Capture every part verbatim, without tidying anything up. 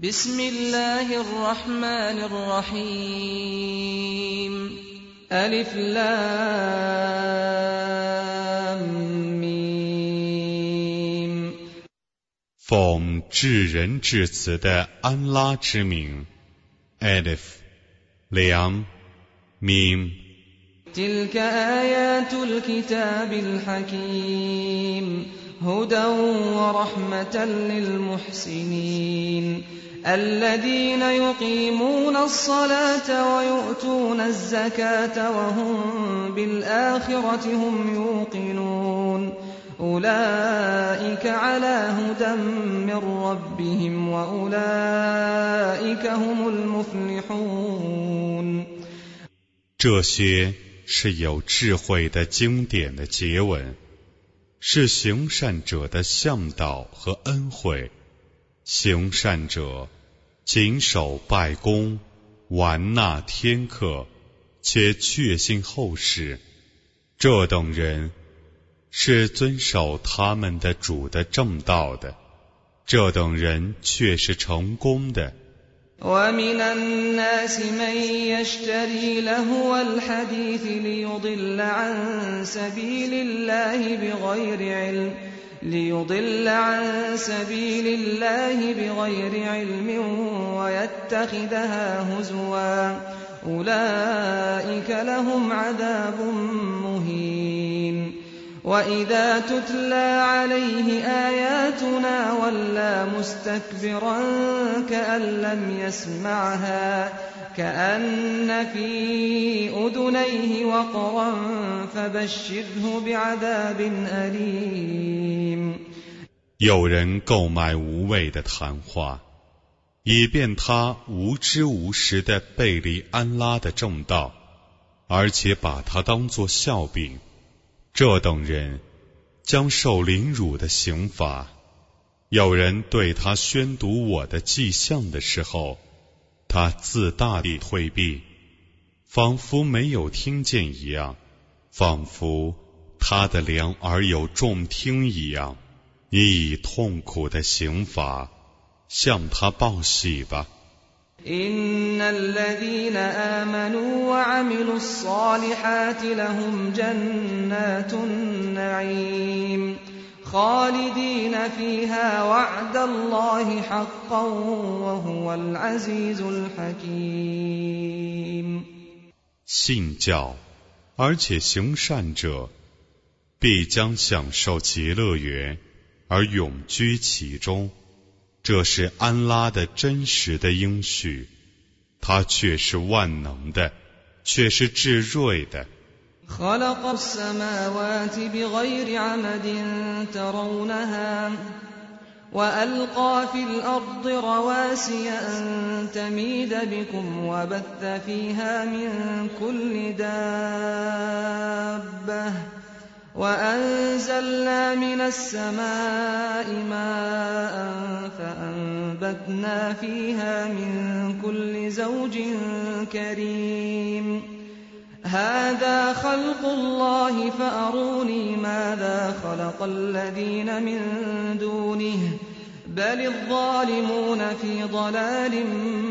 بسم الله الرحمن الرحيم ألف لام ميم 奉至仁至慈的安拉之名 Alif Lam Mim تلك آيات الكتاب الحكيم هدى ورحمة للمحسنين الذين يقيمون الصلاة ويؤتون الزكاة وهم بالآخرة هم يوقنون أولئك على هدى من ربهم وأولئك هم المفلحون 这些是有智慧的经典的结文，是行善者的向导和恩惠。行善者谨守拜功，完纳天课，且确信后世，这等人是遵守他们的主的正道的，这等人却是成功的。 ومن الناس من يشتري لهو الحديث ليضل عن سبيل الله بغير علم ليضل عن سبيل الله بغير علم ويتخذها هزوا أولئك لهم عذاب مهين وإذا تتلى عليه آياتنا ولى مستكبرا كأن لم يسمعها كأن في أذنيه وقرا فبشره بعذاب أليم 有人购买无谓的谈话，以便他无知无识地背离安拉的正道，而且把它当作笑柄。这等人将受凌辱的刑罚。有人对他宣读我的迹象的时候，他自大地退避，仿佛没有听见一样，仿佛他的两耳有重听一样。你以痛苦的刑罚向他报喜吧。 إن الذين آمنوا وعملوا الصالحات لهم جنات النعيم خالدين فيها وعد الله حقا وهو العزيز الحكيم 信教而且行善者必将享受极乐园而永居其中，这是安拉的真实的应许，他却是万能的，却是至睿的。 خلق السماوات بغير عمد ترونها وألقى في الأرض رواسي أن تميد بكم وبث فيها من كل دابة وأنزلنا من السماء ماء فأنبتنا فيها من كل زوج كريم هذا خلق الله فأروني ماذا خلق الذين من دونه بل الظالمون في ضلال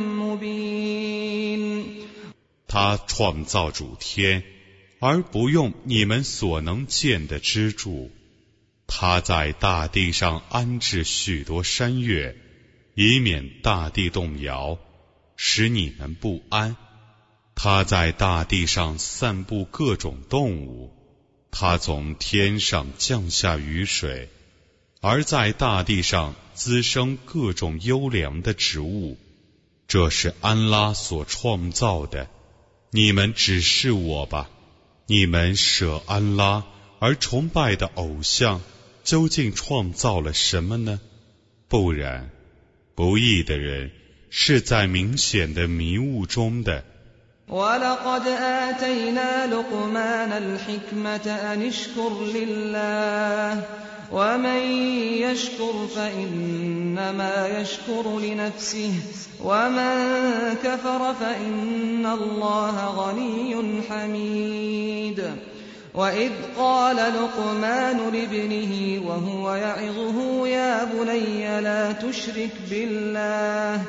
مبين 他创造主天而不用你们所能见的支柱，他在大地上安置许多山岳，以免大地动摇，使你们不安。他在大地上散布各种动物，他从天上降下雨水，而在大地上滋生各种优良的植物，这是安拉所创造的。你们指示我吧，你们舍安拉而崇拜的偶像究竟创造了什么呢？不然，不义的人是在明显的迷雾中的。 وَلَقَدْ آتَيْنَا لُقْمَانَ الْحِكْمَةَ أَنِ اشْكُرْ لِلَّهِ وَمَنْ يَشْكُرْ فَإِنَّمَا يَشْكُرُ لِنَفْسِهِ وَمَنْ كَفَرَ فَإِنَّ اللَّهَ غَنِيٌّ حَمِيدٌ وَإِذْ قَالَ لُقْمَانُ لِابْنِهِ وَهُوَ يَعِظُهُ يَا بُنَيَّ لَا تُشْرِكْ بِاللَّهِ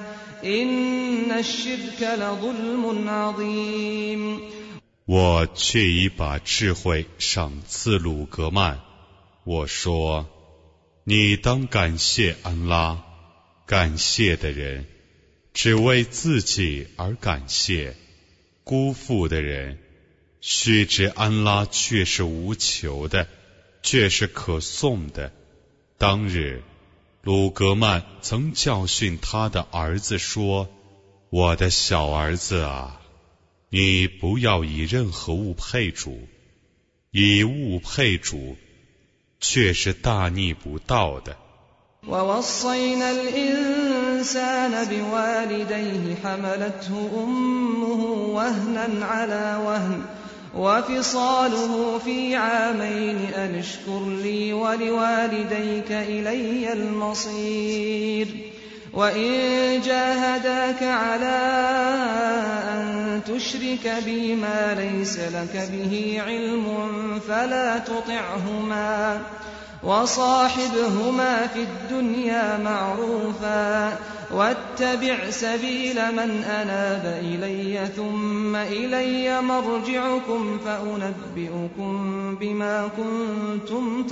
إن الشرك لظلم عظيم。 我却已把智慧赏赐鲁格曼。我说，你当感谢安拉，感谢的人只为自己而感谢，辜负的人须知安拉却是无求的，却是可颂的。当日鲁格曼曾教训他的儿子说，我的小儿子啊，你不要以任何物配主，以物配主却是大逆不道的。 ووصينا الإنسان بوالديه حملته أمه وهنا على وهن وفصاله في عامين أن اشكر لي ولوالديك إلي المصير وإن جاهداك على أن تشرك بي ما ليس لك به علم فلا تطعهما وصاحبهما في الدنيا معروفا واتبع سبيل من أناب إلي ثم إلي مرجعكم فأنبئكم بما كنتم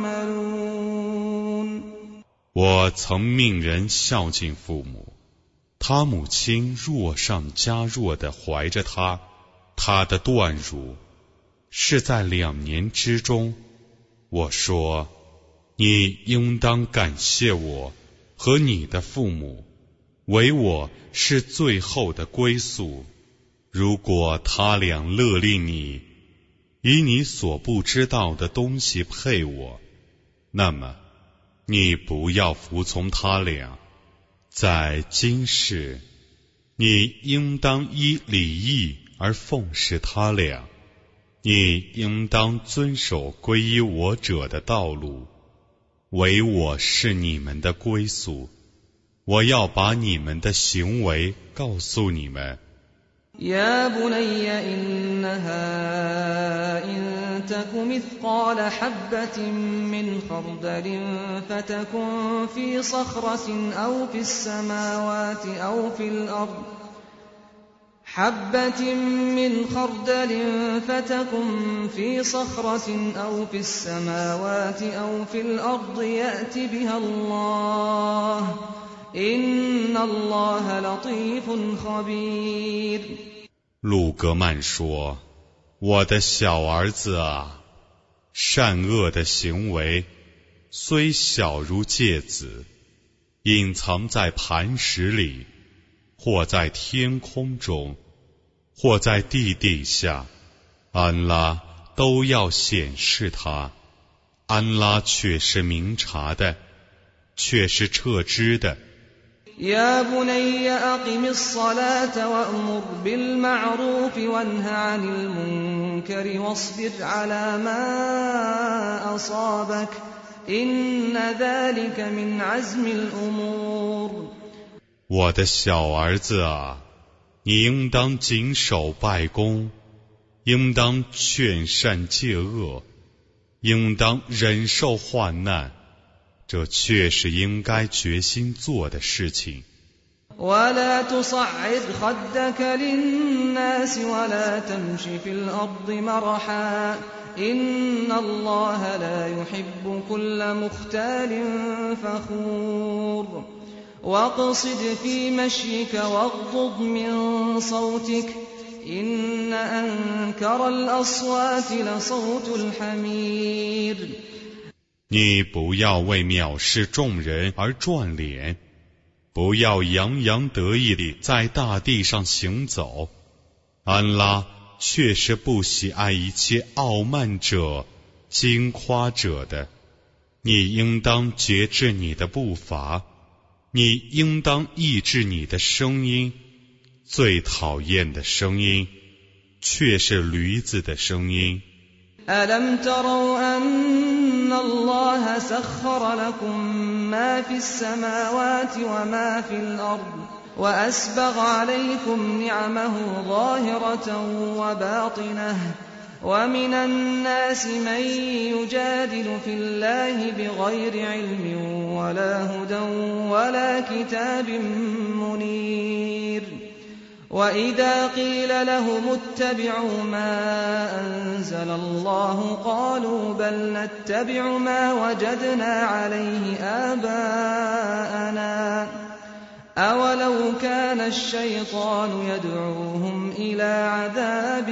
تعملون。 我曾命人孝敬父母，他母亲弱上加弱地怀着他，他的断乳是在两年之中。我说，你应当感谢我和你的父母，唯我是最后的归宿。如果他俩勒令你以你所不知道的东西配我，那么你不要服从他俩。在今世，你应当依礼义而奉侍他俩，你应当遵守皈依我者的道路，唯我是你们的归宿。我要把你们的行为告诉你们。 يا بني إنها إن تك مثقال حبة من خردل فتكن في صخرة أو في السماوات أو في الأرض حبة من خردل فتكن في صخرة أو في السماوات أو في الأرض يأت بها الله إن الله لطيف خبير。 鲁格曼说，我的小儿子啊，善恶的行为虽小如芥子，隐藏在磐石里，或在天空中，或在地底下，安拉都要显示它。安拉却是明察的，却是彻知的。 يا بني أقم الصلاة وأمر بالمعروف وانه عن المنكر واصبر على ما أصابك إن ذلك من عزم الأمور。 我的小儿子啊，你应当谨守拜功，应当劝善戒恶，应当忍受患难，这确是应该决心做的事情。 ولا تصعد خدك للناس ولا تمش في الأرض مرحا إن الله لا يحب كل مختال فخور واقصد في مشيك واغضض من صوتك إن أنكر الأصوات لصوت الحمير。 你不要为藐视众人而转脸，不要洋洋得意地在大地上行走。安拉确实不喜爱一切傲慢者、矜夸者的。你应当节制你的步伐，你应当抑制你的声音。最讨厌的声音却是驴子的声音。 ألم تروا أن الله سخر لكم ما في السماوات وما في الأرض وأسبغ عليكم نعمه ظاهرة وباطنة ومن الناس من يجادل في الله بغير علم ولا هدى ولا كتاب منير。 وإذا قيل لهم اتبعوا ما أنزل الله قالوا بل نتبع ما وجدنا عليه آباءنا أولو كان الشيطان يدعوهم إلى عذاب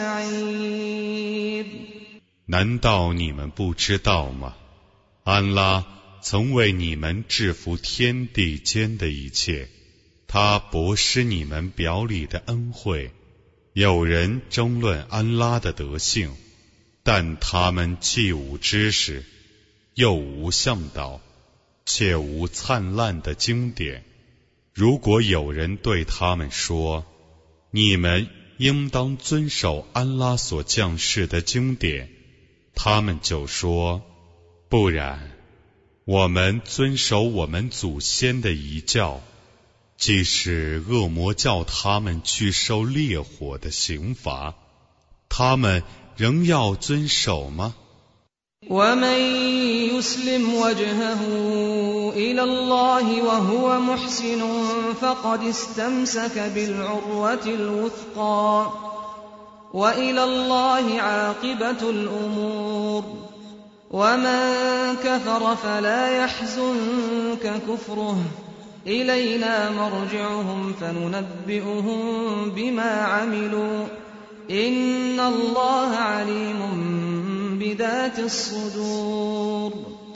السعير。 难道你们不知道吗？安拉曾为你们制服天地间的一切，他博施你们表里的恩惠。有人争论安拉的德性，但他们既无知识，又无向导，且无灿烂的经典。如果有人对他们说，你们应当遵守安拉所降世的经典，他们就说，不然，我们遵守我们祖先的遗教，即使恶魔叫他们去受烈火的刑罚，他们仍要遵守吗？ ومن يسلم وجهه إلى الله وهو محسن فقد استمسك بالعروة الوثقى وإلى الله عاقبة الأمور ومن كفر فلا يحزنك كفره إلينا مرجعهم فننبئهم بما عملوا إن الله عليم بذات الصدور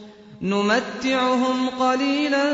نمتعهم قليلا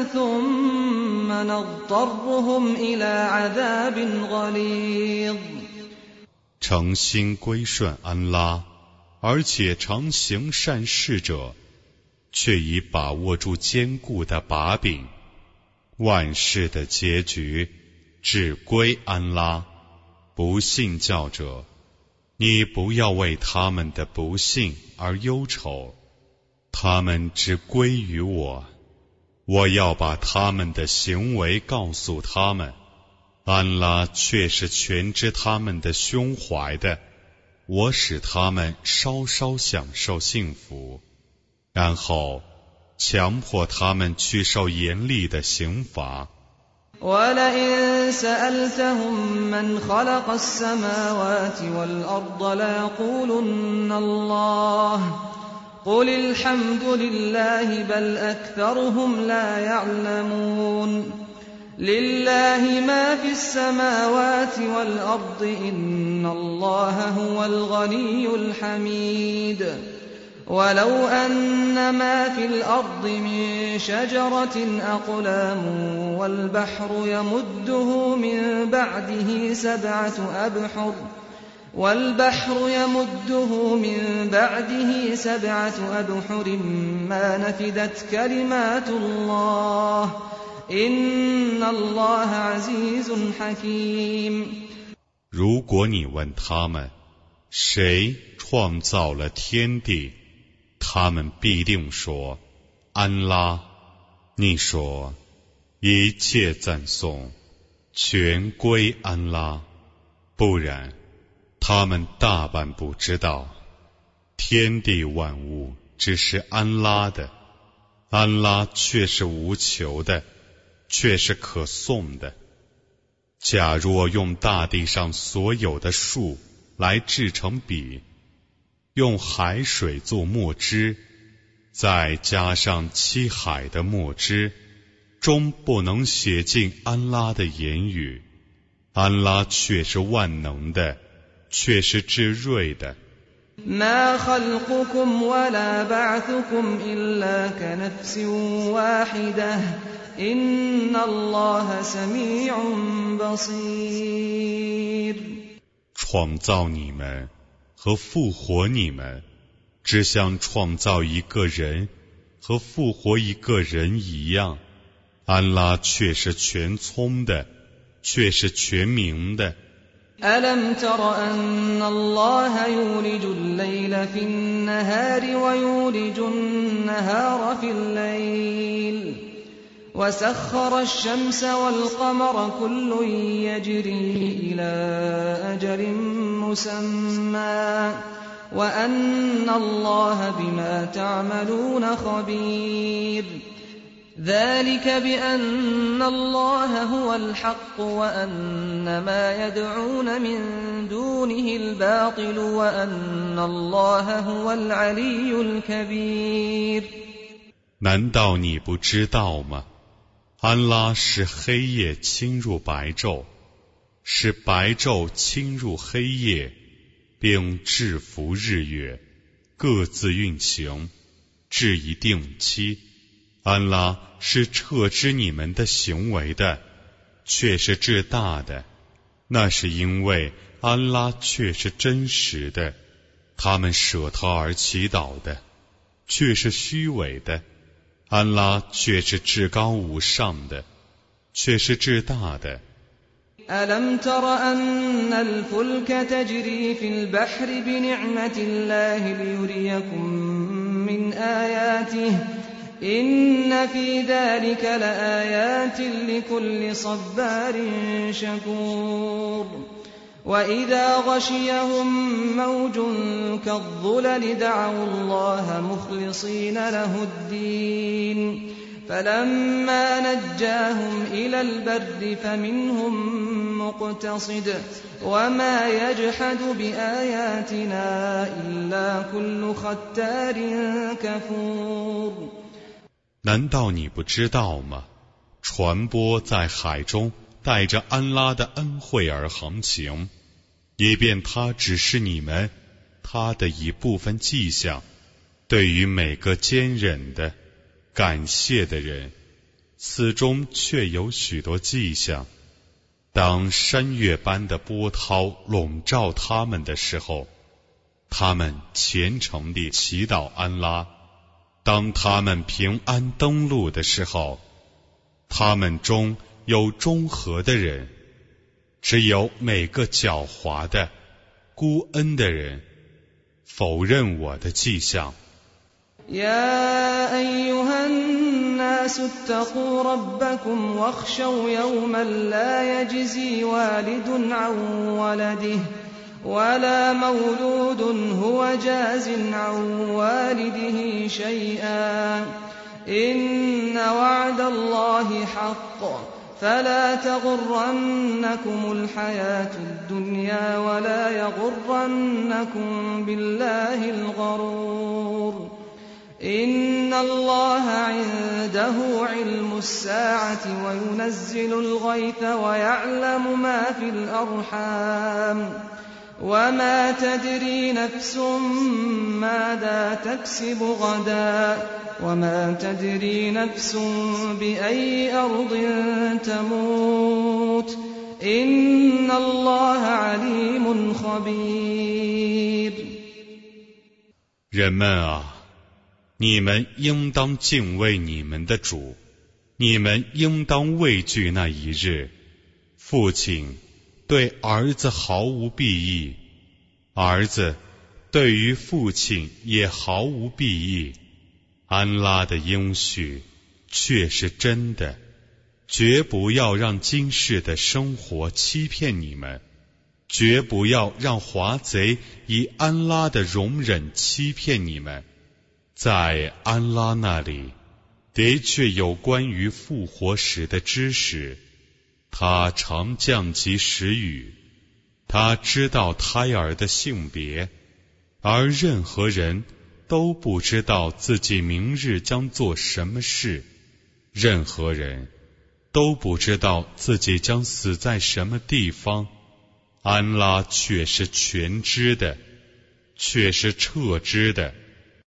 ثم نضطرهم إلى عذاب غليظ 诚心归顺安拉，而且常行善事者，却已把握住坚固的把柄。万事的结局只归安拉。不信教者，你不要为他们的不幸而忧愁，他们只归于我，我要把他们的行为告诉他们。安拉却是全知他们的胸怀的，我使他们稍稍享受幸福，然后强迫他们去受严厉的刑罚。 وَلَئِن سَأَلْتَهُم مَّنْ خَلَقَ السَّمَاوَاتِ وَالْأَرْضَ لَيَقُولُنَّ اللَّهُ قُلِ الْحَمْدُ لِلَّهِ بَلْ أَكْثَرُهُمْ لَا يَعْلَمُونَ لِلَّهِ مَا فِي السَّمَاوَاتِ وَالْأَرْضِ إِنَّ اللَّهَ هُوَ الْغَنِيُّ الْحَمِيدُ ولو أن ما في الأرض من شجرة أقلام والبحر يمده من بعده سبعة أبحر والبحر يمده من بعده سبعة أبحر ما نفدت كلمات الله إن الله عزيز حكيم 如果你问他们，谁创造了天地？他们必定说，安拉。你说，一切赞颂全归安拉，不然他们大半不知道，天地万物只是安拉的，安拉却是无求的，却是可颂的。假若用大地上所有的树来制成笔，用海水做墨汁，再加上七海的墨汁，终不能写尽安拉的言语。安拉却是万能的，却是至睿的。 ما خلقكم ولا بعثكم إلا كنفس واحدة إن الله سميع بصير 创造你们和复活你们，只像创造一个人和复活一个人一样。安拉却是全聪的，却是全明的。 ألم تر أن الله يولج الليل في النهار ويولج النهار في الليل وسخر الشمس والقمر كل يجري إلى أجل مسمى وأن الله بما تعملون خبير ذلك بأن الله هو الحق وأن ما يدعون من دونه الباطل وأن الله هو العلي الكبير。 难道你不知道吗？安拉是黑夜侵入白昼，是白昼侵入黑夜，并制服日月，各自运行，至一定期。安拉是撤知你们的行为的，却是至大的。那是因为安拉却是真实的，他们舍他而祈祷的，却是虚伪的。安拉却是至高无上的，却是至大的。 ألم تر أن الفلك تجري في البحر بنعمة الله ليريكم من آياته إن في ذلك لآيات لكل صبار شكور وإذا غشيهم موج كالظلل دعوا الله مخلصين له الدين فلما نجاهم إلى البر فمنهم مقتصد وما يجحد بآياتنا إلا كل ختار كفور。 难道你不知道吗？船舶在海中带着安拉的恩惠而航行，以便他指示你们他的一部分迹象，对于每个坚忍的感谢的人，此中却有许多迹象。当山岳般的波涛笼罩他们的时候，他们虔诚地祈祷安拉；当他们平安登陆的时候，他们中有中和的人，只有每个狡猾的孤恩的人否认我的迹象。 يا أيها الناس اتقوا ربكم واخشوا يوما لا يجزي والد عن ولده ولا مولود هو جاز عن والده شيئا إن وعد الله حق فلا تغرنكم الحياة الدنيا ولا يغرنكم بالله الغرور إن الله عنده علم الساعة وينزل الغيث ويعلم ما في الأرحام وما تدري نفس ماذا تكسب غدا وما تدري نفس بأي أرض تموت إن الله عليم خبير。 人们啊，你们应当敬畏你们的主，你们应当畏惧那一日。父亲对儿子毫无裨益，儿子对于父亲也毫无裨益。安拉的应许却是真的，绝不要让今世的生活欺骗你们，绝不要让华贼以安拉的容忍欺骗你们。在安拉那里的确有关于复活时的知识，他常降及时雨，他知道胎儿的性别，而任何人都不知道自己明日将做什么事，任何人都不知道自己将死在什么地方。安拉却是全知的，却是彻知的。